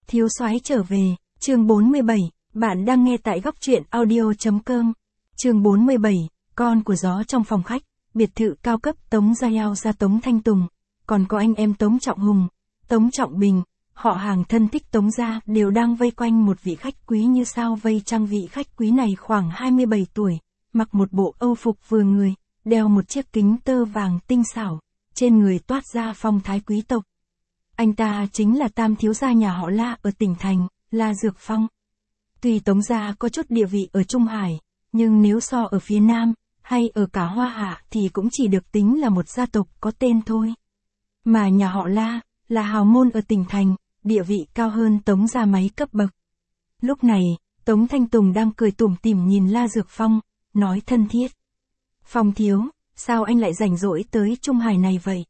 Thiếu soái trở về, chương 47, bạn đang nghe tại góc truyện audio.com. Chương 47, con của gió trong phòng khách, biệt thự cao cấp Tống Gia Yao ra Tống Thanh Tùng, còn có anh em Tống Trọng Hùng, Tống Trọng Bình, họ hàng thân thích Tống Gia đều đang vây quanh một vị khách quý như sao vây trăng. Vị khách quý này khoảng 27 tuổi, mặc một bộ âu phục vừa người, đeo một chiếc kính tơ vàng tinh xảo, trên người toát ra phong thái quý tộc. Anh ta chính là tam thiếu gia nhà họ La ở tỉnh thành, La Dược Phong. Tuy Tống Gia có chút địa vị ở Trung Hải, nhưng nếu so ở phía Nam, hay ở cả Hoa Hạ thì cũng chỉ được tính là một gia tộc có tên thôi. Mà nhà họ La, là hào môn ở tỉnh thành, địa vị cao hơn Tống Gia mấy cấp bậc. Lúc này, Tống Thanh Tùng đang cười tủm tỉm nhìn La Dược Phong, nói thân thiết. Phong thiếu, sao anh lại rảnh rỗi tới Trung Hải này vậy?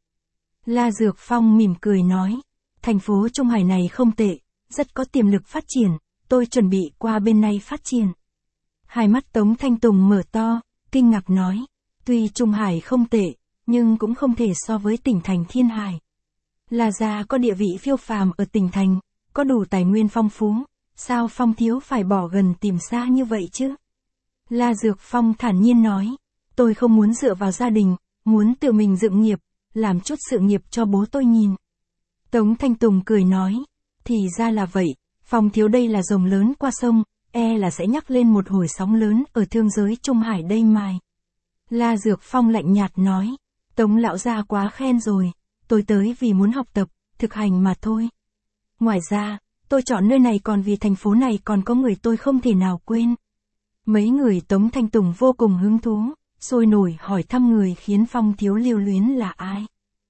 La Dược Phong mỉm cười nói, thành phố Trung Hải này không tệ, rất có tiềm lực phát triển, tôi chuẩn bị qua bên này phát triển. Hai mắt Tống Thanh Tùng mở to, kinh ngạc nói, tuy Trung Hải không tệ, nhưng cũng không thể so với tỉnh thành Thiên Hải. La gia có địa vị phiêu phàm ở tỉnh thành, có đủ tài nguyên phong phú, sao Phong thiếu phải bỏ gần tìm xa như vậy chứ? La Dược Phong thản nhiên nói, tôi không muốn dựa vào gia đình, muốn tự mình dựng nghiệp, làm chút sự nghiệp cho bố tôi nhìn. Tống Thanh Tùng cười nói, thì ra là vậy, Phong thiếu đây là rồng lớn qua sông, là sẽ nhắc lên một hồi sóng lớn ở thương giới Trung Hải đây mài. La Dược Phong lạnh nhạt nói, Tống lão gia quá khen rồi, tôi tới vì muốn học tập, thực hành mà thôi. Ngoài ra, tôi chọn nơi này còn vì thành phố này còn có người tôi không thể nào quên. Mấy người Tống Thanh Tùng vô cùng hứng thú, sôi nổi hỏi thăm người khiến Phong thiếu lưu luyến là ai.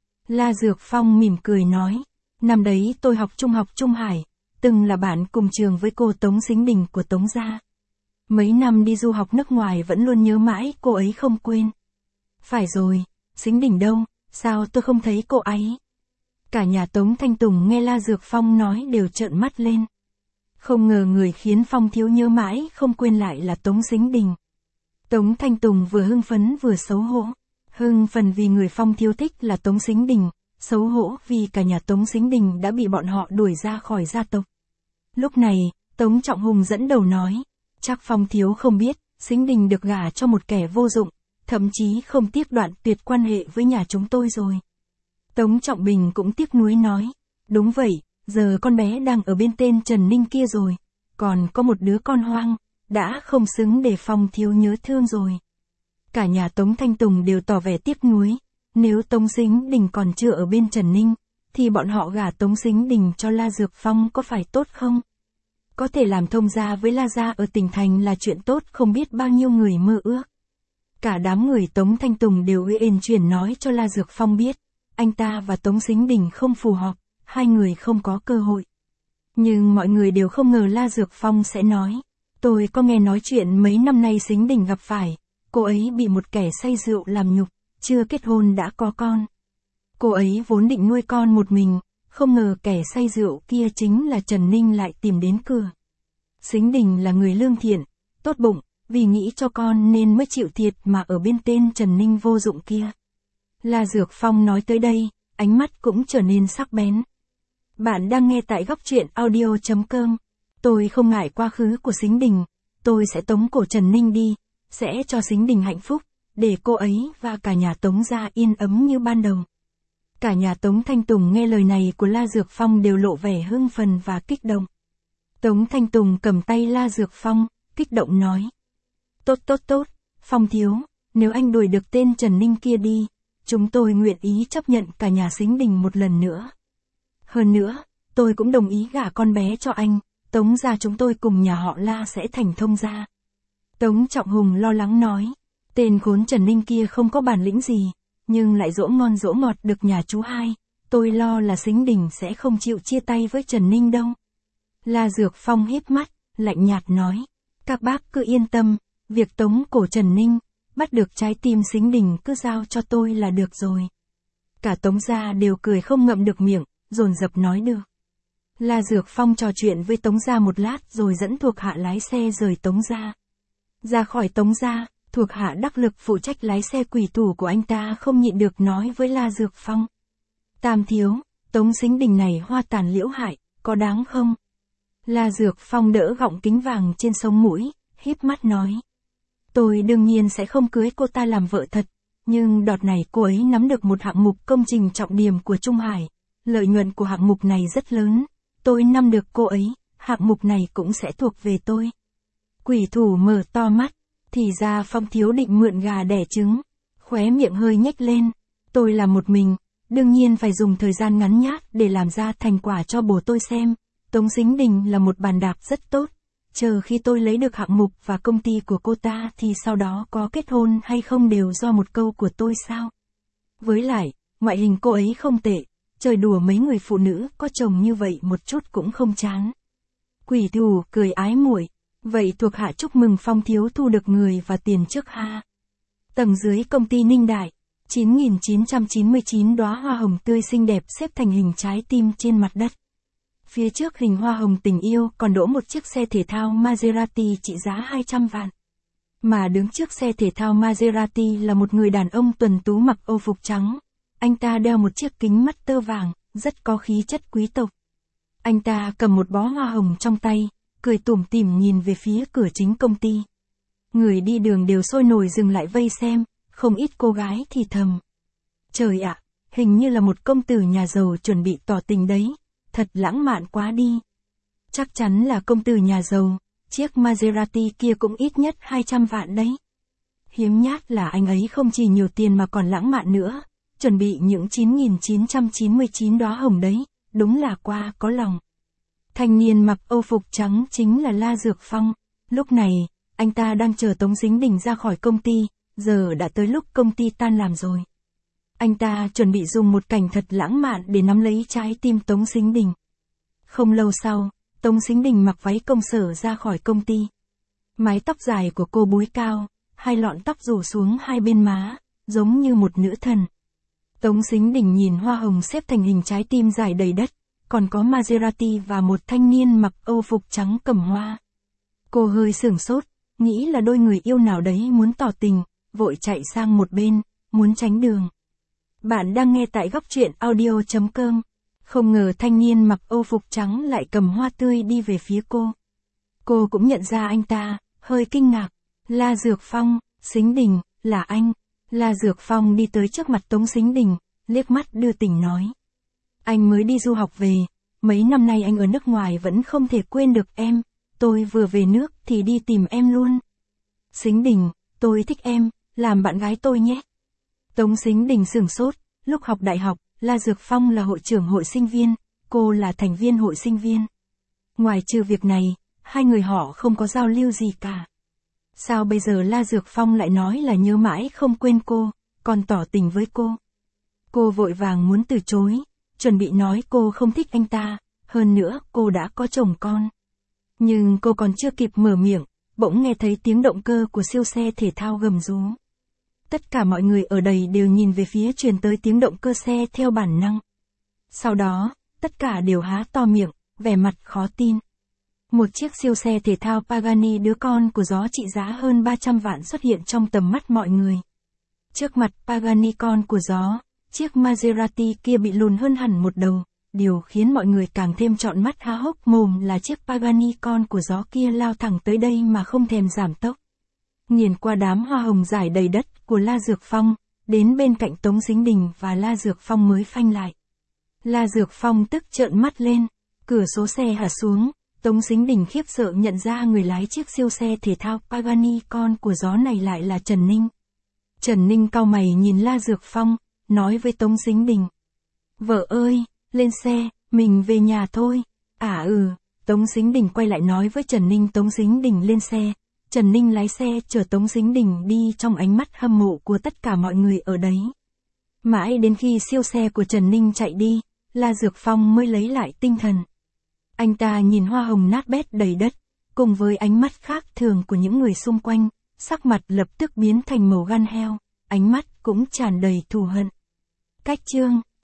La Dược Phong mỉm cười nói, năm đấy tôi học trung học Trung Hải, từng là bạn cùng trường với cô Tống Sính Đình của Tống Gia. Mấy năm đi du học nước ngoài vẫn luôn nhớ mãi cô ấy không quên. Phải rồi, Sính Đình đâu, sao tôi không thấy cô ấy? Cả nhà Tống Thanh Tùng nghe La Dược Phong nói đều trợn mắt lên. Không ngờ người khiến Phong thiếu nhớ mãi không quên lại là Tống Sính Đình. Tống Thanh Tùng vừa hưng phấn vừa xấu hổ. Hưng phấn vì người Phong thiếu thích là Tống Sính Đình, xấu hổ vì cả nhà Tống Sính Đình đã bị bọn họ đuổi ra khỏi gia tộc. Lúc này, Tống Trọng Hùng dẫn đầu nói, chắc Phong thiếu không biết, Sính Đình được gả cho một kẻ vô dụng, thậm chí không tiếc đoạn tuyệt quan hệ với nhà chúng tôi rồi. Tống Trọng Bình cũng tiếc nuối nói, đúng vậy, giờ con bé đang ở bên tên Trần Ninh kia rồi, còn có một đứa con hoang, đã không xứng để Phong thiếu nhớ thương rồi. Cả nhà Tống Thanh Tùng đều tỏ vẻ tiếc nuối, nếu Tống Sính Đình còn chưa ở bên Trần Ninh, thì bọn họ gả Tống Sính Đình cho La Dược Phong có phải tốt không? Có thể làm thông gia với La gia ở tỉnh thành là chuyện tốt không biết bao nhiêu người mơ ước. Cả đám người Tống Thanh Tùng đều uyển chuyển nói cho La Dược Phong biết, anh ta và Tống Sính Đình không phù hợp, hai người không có cơ hội. Nhưng mọi người đều không ngờ La Dược Phong sẽ nói, tôi có nghe nói chuyện mấy năm nay Sính Đình gặp phải, cô ấy bị một kẻ say rượu làm nhục, chưa kết hôn đã có con. Cô ấy vốn định nuôi con một mình, không ngờ kẻ say rượu kia chính là Trần Ninh lại tìm đến cửa. Sính Đình là người lương thiện, tốt bụng, vì nghĩ cho con nên mới chịu thiệt mà ở bên tên Trần Ninh vô dụng kia. La Dược Phong nói tới đây, ánh mắt cũng trở nên sắc bén. Bạn đang nghe tại góc truyện audio.com. Tôi không ngại quá khứ của Sính Đình, tôi sẽ tống cổ Trần Ninh đi, sẽ cho Sính Đình hạnh phúc, để cô ấy và cả nhà Tống gia yên ấm như ban đầu. Cả nhà Tống Thanh Tùng nghe lời này của La Dược Phong đều lộ vẻ hưng phấn và kích động. Tống Thanh Tùng cầm tay La Dược Phong, kích động nói. Tốt, Phong thiếu, nếu anh đuổi được tên Trần Ninh kia đi, chúng tôi nguyện ý chấp nhận cả nhà Sính Đình một lần nữa. Hơn nữa, tôi cũng đồng ý gả con bé cho anh, Tống gia chúng tôi cùng nhà họ La sẽ thành thông gia. Tống Trọng Hùng lo lắng nói, tên khốn Trần Ninh kia không có bản lĩnh gì, nhưng lại dỗ ngon dỗ ngọt được nhà chú hai, tôi lo là Sính Đình sẽ không chịu chia tay với Trần Ninh đâu. La Dược Phong híp mắt, lạnh nhạt nói, các bác cứ yên tâm, việc tống cổ Trần Ninh, bắt được trái tim Sính Đình cứ giao cho tôi là được rồi. Cả Tống gia đều cười không ngậm được miệng, dồn dập nói được. La Dược Phong trò chuyện với Tống gia một lát rồi dẫn thuộc hạ lái xe rời Tống gia. Ra khỏi Tống gia, thuộc hạ đắc lực phụ trách lái xe quỷ thủ của anh ta không nhịn được nói với La Dược Phong. Tam thiếu, Tống Sính Đình này hoa tàn liễu hại, có đáng không? La Dược Phong đỡ gọng kính vàng trên sống mũi, híp mắt nói. Tôi đương nhiên sẽ không cưới cô ta làm vợ thật, nhưng đợt này cô ấy nắm được một hạng mục công trình trọng điểm của Trung Hải. Lợi nhuận của hạng mục này rất lớn, tôi nắm được cô ấy, hạng mục này cũng sẽ thuộc về tôi. Quỷ thủ mở to mắt, thì ra Phong thiếu định mượn gà đẻ trứng, khóe miệng hơi nhếch lên. Tôi là một mình, đương nhiên phải dùng thời gian ngắn nhát để làm ra thành quả cho bố tôi xem. Tống Sính Đình là một bàn đạp rất tốt, chờ khi tôi lấy được hạng mục và công ty của cô ta thì sau đó có kết hôn hay không đều do một câu của tôi sao. Với lại, ngoại hình cô ấy không tệ, trời đùa mấy người phụ nữ có chồng như vậy một chút cũng không chán. Quỷ thủ cười ái muội, vậy thuộc hạ chúc mừng Phong thiếu thu được người và tiền trước ha. Tầng dưới công ty Ninh Đại, 9.999 đóa hoa hồng tươi xinh đẹp xếp thành hình trái tim trên mặt đất. Phía trước hình hoa hồng tình yêu còn đỗ một chiếc xe thể thao Maserati trị giá 200 vạn. Mà đứng trước xe thể thao Maserati là một người đàn ông tuần tú mặc âu phục trắng. Anh ta đeo một chiếc kính mắt tơ vàng, rất có khí chất quý tộc. Anh ta cầm một bó hoa hồng trong tay, cười tủm tỉm nhìn về phía cửa chính công ty. Người đi đường đều sôi nổi dừng lại vây xem, không ít cô gái thì thầm. Trời ạ, hình như là một công tử nhà giàu chuẩn bị tỏ tình đấy, thật lãng mạn quá đi. Chắc chắn là công tử nhà giàu, chiếc Maserati kia cũng ít nhất 200 vạn đấy. Hiếm nhát là anh ấy không chỉ nhiều tiền mà còn lãng mạn nữa, chuẩn bị những 9.999 đóa hồng đấy, đúng là quá có lòng. Thanh niên mặc âu phục trắng chính là La Dược Phong, lúc này, anh ta đang chờ Tống Sính Đình ra khỏi công ty, giờ đã tới lúc công ty tan làm rồi. Anh ta chuẩn bị dùng một cảnh thật lãng mạn để nắm lấy trái tim Tống Sính Đình. Không lâu sau, Tống Sính Đình mặc váy công sở ra khỏi công ty. Mái tóc dài của cô búi cao, hai lọn tóc rủ xuống hai bên má, giống như một nữ thần. Tống Sính Đình nhìn hoa hồng xếp thành hình trái tim dài đầy đất, còn có Maserati và một thanh niên mặc âu phục trắng cầm hoa. Cô hơi sửng sốt, nghĩ là đôi người yêu nào đấy muốn tỏ tình, vội chạy sang một bên, muốn tránh đường. Bạn đang nghe tại góc truyện audio.com. Không ngờ thanh niên mặc âu phục trắng lại cầm hoa tươi đi về phía cô. Cô cũng nhận ra anh ta, hơi kinh ngạc. La Dược Phong, Sính Đình, là anh. La Dược Phong đi tới trước mặt Tống Sính Đình, liếc mắt đưa tình nói. Anh mới đi du học về, mấy năm nay anh ở nước ngoài vẫn không thể quên được em, tôi vừa về nước thì đi tìm em luôn. Sính Đình, tôi thích em, làm bạn gái tôi nhé. Tống Sính Đình sửng sốt, lúc học đại học, La Dược Phong là hội trưởng hội sinh viên, cô là thành viên hội sinh viên. Ngoài trừ việc này, hai người họ không có giao lưu gì cả. Sao bây giờ La Dược Phong lại nói là nhớ mãi không quên cô, còn tỏ tình với cô? Cô vội vàng muốn từ chối, chuẩn bị nói cô không thích anh ta, hơn nữa cô đã có chồng con. Nhưng cô còn chưa kịp mở miệng, bỗng nghe thấy tiếng động cơ của siêu xe thể thao gầm rú. Tất cả mọi người ở đây đều nhìn về phía truyền tới tiếng động cơ xe theo bản năng. Sau đó, tất cả đều há to miệng, vẻ mặt khó tin. Một chiếc siêu xe thể thao Pagani đứa con của gió trị giá hơn 300 vạn xuất hiện trong tầm mắt mọi người. Trước mặt Pagani con của gió, chiếc Maserati kia bị lùn hơn hẳn một đầu. Điều khiến mọi người càng thêm trọn mắt há hốc mồm là chiếc Pagani con của gió kia lao thẳng tới đây mà không thèm giảm tốc. Nhìn qua đám hoa hồng rải đầy đất của La Dược Phong, đến bên cạnh Tống Sính Đình và La Dược Phong mới phanh lại. La Dược Phong tức trợn mắt lên, cửa số xe hạ xuống, Tống Sính Đình khiếp sợ nhận ra người lái chiếc siêu xe thể thao Pagani con của gió này lại là Trần Ninh. Trần Ninh cau mày nhìn La Dược Phong, nói với Tống Sính Đình. Vợ ơi, lên xe, mình về nhà thôi. Tống Sính Đình quay lại nói với Trần Ninh. Tống Sính Đình lên xe. Trần Ninh lái xe chở Tống Sính Đình đi trong ánh mắt hâm mộ của tất cả mọi người ở đấy. Mãi đến khi siêu xe của Trần Ninh chạy đi, La Dược Phong mới lấy lại tinh thần. Anh ta nhìn hoa hồng nát bét đầy đất, cùng với ánh mắt khác thường của những người xung quanh, sắc mặt lập tức biến thành màu gan heo, ánh mắt cũng tràn đầy thù hận. Cách chương